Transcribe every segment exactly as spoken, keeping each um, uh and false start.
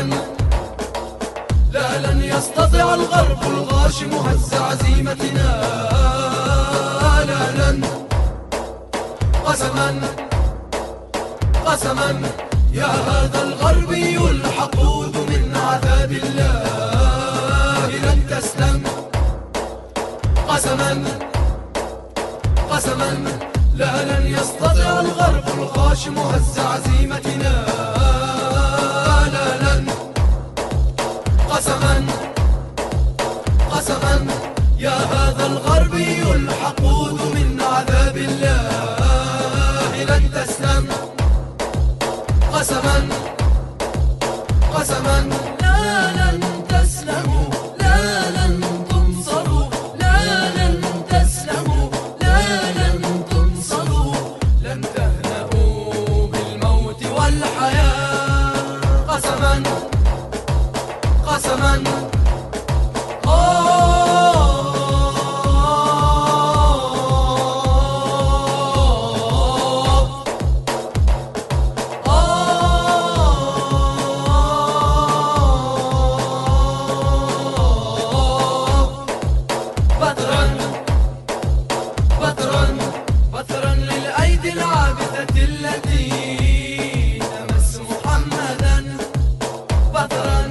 لا لن يستطيع الغرب الغاشم هز عزيمتنا. لا لن قسما قسما يا هذا الغربي الحقود من عذاب الله لن تسلم. قسما قسما لا لن يستطيع الغرب الغاشم هز عزيمتنا. لا لن قسما قسما يا هذا الغربي الحقود من عذاب الله لن تسلم. قسما قسما لا لن تسلموا، لا لن تنصروا، لا لن تسلموا، لا لن تنصروا، لن تهنأوا بالموت والحياة. قسما قسما التي تمس محمدا. بطرا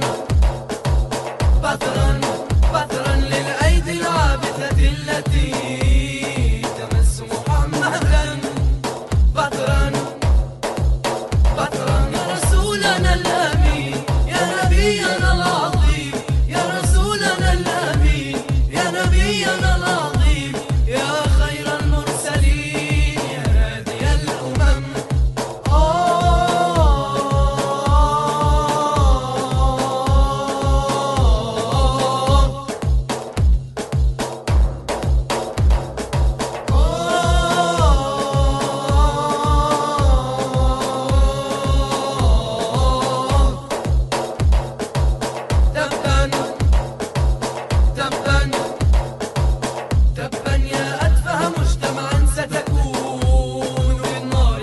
بطرا بطرا للأيدي العابثة التي تمس محمدا. بطرا بطرا يا رسولنا الأمين، يا نبينا العظيم، يا رسولنا الأمين، يا نبينا العظيم، يا خير المرسلين، يا هادي الأمم.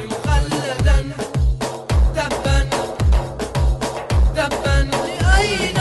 تبا تبا لأين